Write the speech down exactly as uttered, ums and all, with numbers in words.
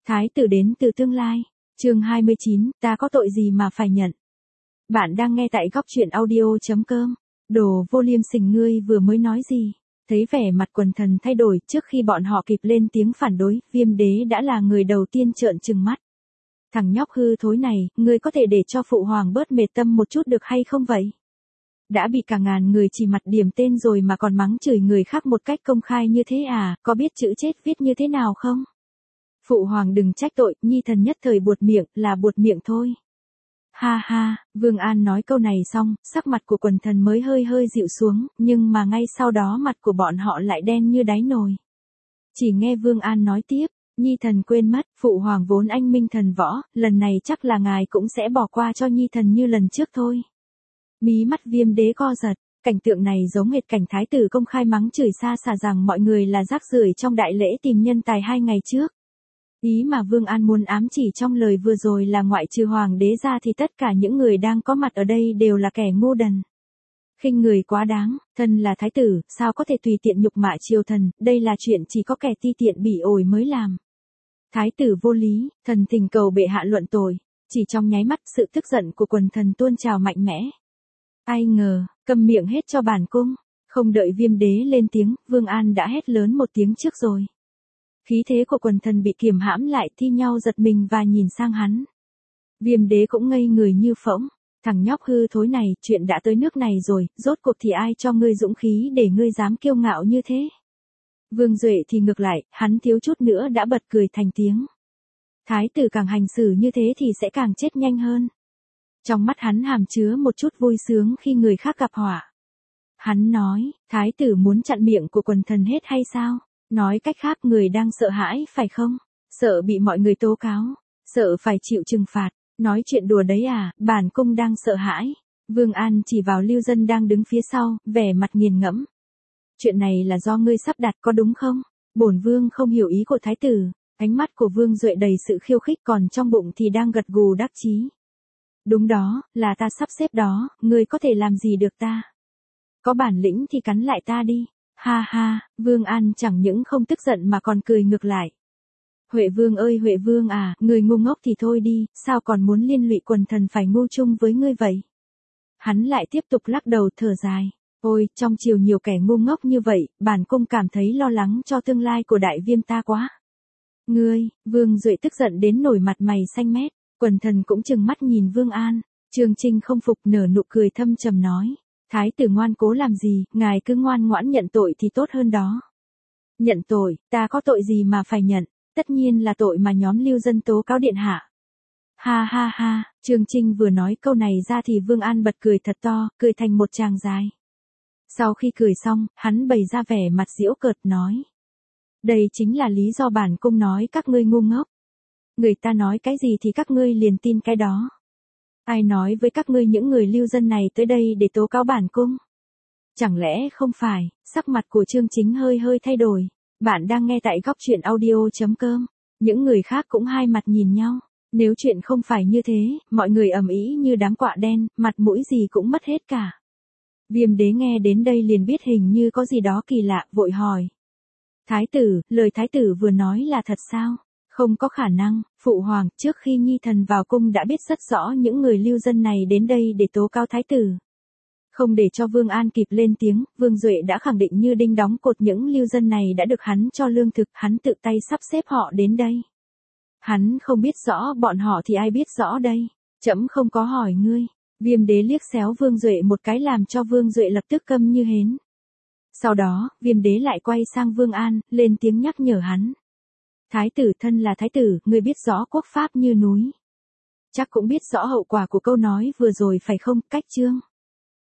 Thái tử đến từ tương lai. Chương hai mươi chín, ta có tội gì mà phải nhận. Bạn đang nghe tại góc truyện audio chấm com. Đồ vô liêm sỉ, ngươi vừa mới nói gì? Thấy vẻ mặt quần thần thay đổi, trước khi bọn họ kịp lên tiếng phản đối, Viêm đế đã là người đầu tiên trợn trừng mắt. Thằng nhóc hư thối này, ngươi có thể để cho phụ hoàng bớt mệt tâm một chút được hay không vậy? Đã bị cả ngàn người chỉ mặt điểm tên rồi mà còn mắng chửi người khác một cách công khai như thế à, có biết chữ chết viết như thế nào không? Phụ hoàng đừng trách tội, nhi thần nhất thời buột miệng, là buột miệng thôi. Ha ha, Vương An nói câu này xong, sắc mặt của quần thần mới hơi hơi dịu xuống, nhưng mà ngay sau đó mặt của bọn họ lại đen như đáy nồi. Chỉ nghe Vương An nói tiếp, nhi thần quên mất, phụ hoàng vốn anh minh thần võ, lần này chắc là ngài cũng sẽ bỏ qua cho nhi thần như lần trước thôi. Mí mắt Viêm đế co giật, cảnh tượng này giống hệt cảnh thái tử công khai mắng chửi xa xả rằng mọi người là rác rưởi trong đại lễ tìm nhân tài hai ngày trước. Ý mà Vương An muốn ám chỉ trong lời vừa rồi là ngoại trừ hoàng đế ra thì tất cả những người đang có mặt ở đây đều là kẻ ngu đần. Khinh người quá đáng, thân là thái tử, sao có thể tùy tiện nhục mạ triều thần, đây là chuyện chỉ có kẻ ti tiện bỉ ổi mới làm. Thái tử vô lý, thần thỉnh cầu bệ hạ luận tội. Chỉ trong nháy mắt, sự tức giận của quần thần tuôn trào mạnh mẽ. Ai ngờ, câm miệng hết cho bản cung. Không đợi Viêm đế lên tiếng, Vương An đã hét lớn một tiếng trước rồi. Khí thế của quần thần bị kiềm hãm lại, thi nhau giật mình và nhìn sang hắn. Viêm đế cũng ngây người như phỗng. Thằng nhóc hư thối này, chuyện đã tới nước này rồi, rốt cuộc thì ai cho ngươi dũng khí để ngươi dám kiêu ngạo như thế? Vương Duệ thì ngược lại, hắn thiếu chút nữa đã bật cười thành tiếng. Thái tử càng hành xử như thế thì sẽ càng chết nhanh hơn. Trong mắt hắn hàm chứa một chút vui sướng khi người khác gặp họa. Hắn nói, thái tử muốn chặn miệng của quần thần hết hay sao? Nói cách khác, người đang sợ hãi phải không? Sợ bị mọi người tố cáo, sợ phải chịu trừng phạt. Nói chuyện đùa đấy à, bản cung đang sợ hãi. Vương An chỉ vào Lưu Dân đang đứng phía sau, vẻ mặt nghiền ngẫm. Chuyện này là do ngươi sắp đặt có đúng không? Bổn vương không hiểu ý của thái tử. Ánh mắt của Vương Duệ đầy sự khiêu khích, còn trong bụng thì đang gật gù đắc chí. Đúng đó, là ta sắp xếp đó, ngươi có thể làm gì được ta? Có bản lĩnh thì cắn lại ta đi. Ha ha, Vương An chẳng những không tức giận mà còn cười ngược lại. Huệ Vương ơi Huệ Vương à, người ngu ngốc thì thôi đi, sao còn muốn liên lụy quần thần phải ngu chung với ngươi vậy? Hắn lại tiếp tục lắc đầu thở dài. Ôi, trong triều nhiều kẻ ngu ngốc như vậy, bản cung cảm thấy lo lắng cho tương lai của đại viêm ta quá. Ngươi, Vương Duệ tức giận đến nổi mặt mày xanh mét, quần thần cũng trừng mắt nhìn Vương An. Trương Trinh không phục, nở nụ cười thâm trầm nói. Thái tử ngoan cố làm gì, ngài cứ ngoan ngoãn nhận tội thì tốt hơn đó. Nhận tội, ta có tội gì mà phải nhận, tất nhiên là tội mà nhóm Lưu Dân tố cáo điện hạ. Ha ha ha, Trương Trinh vừa nói câu này ra thì Vương An bật cười thật to, cười thành một tràng dài. Sau khi cười xong, hắn bày ra vẻ mặt giễu cợt nói. Đây chính là lý do bản cung nói các ngươi ngu ngốc. Người ta nói cái gì thì các ngươi liền tin cái đó. Ai nói với các ngươi những người Lưu Dân này tới đây để tố cáo bản cung? Chẳng lẽ không phải? Sắc mặt của Trương Chính hơi hơi thay đổi. Bạn đang nghe tại góc truyện audio chấm com. Những người khác cũng hai mặt nhìn nhau. Nếu chuyện không phải như thế, mọi người ầm ĩ như đám quạ đen, mặt mũi gì cũng mất hết cả. Viêm đế nghe đến đây liền biết hình như có gì đó kỳ lạ, vội hỏi. Thái tử, lời thái tử vừa nói là thật sao? Không có khả năng, phụ hoàng, trước khi nhi thần vào cung đã biết rất rõ những người Lưu Dân này đến đây để tố cáo thái tử. Không để cho Vương An kịp lên tiếng, Vương Duệ đã khẳng định như đinh đóng cột những Lưu Dân này đã được hắn cho lương thực, hắn tự tay sắp xếp họ đến đây. Hắn không biết rõ bọn họ thì ai biết rõ đây, trẫm không có hỏi ngươi. Viêm đế liếc xéo Vương Duệ một cái làm cho Vương Duệ lập tức câm như hến. Sau đó, Viêm đế lại quay sang Vương An, lên tiếng nhắc nhở hắn. Thái tử thân là thái tử, ngươi biết rõ quốc pháp như núi. Chắc cũng biết rõ hậu quả của câu nói vừa rồi phải không, Cách Chương?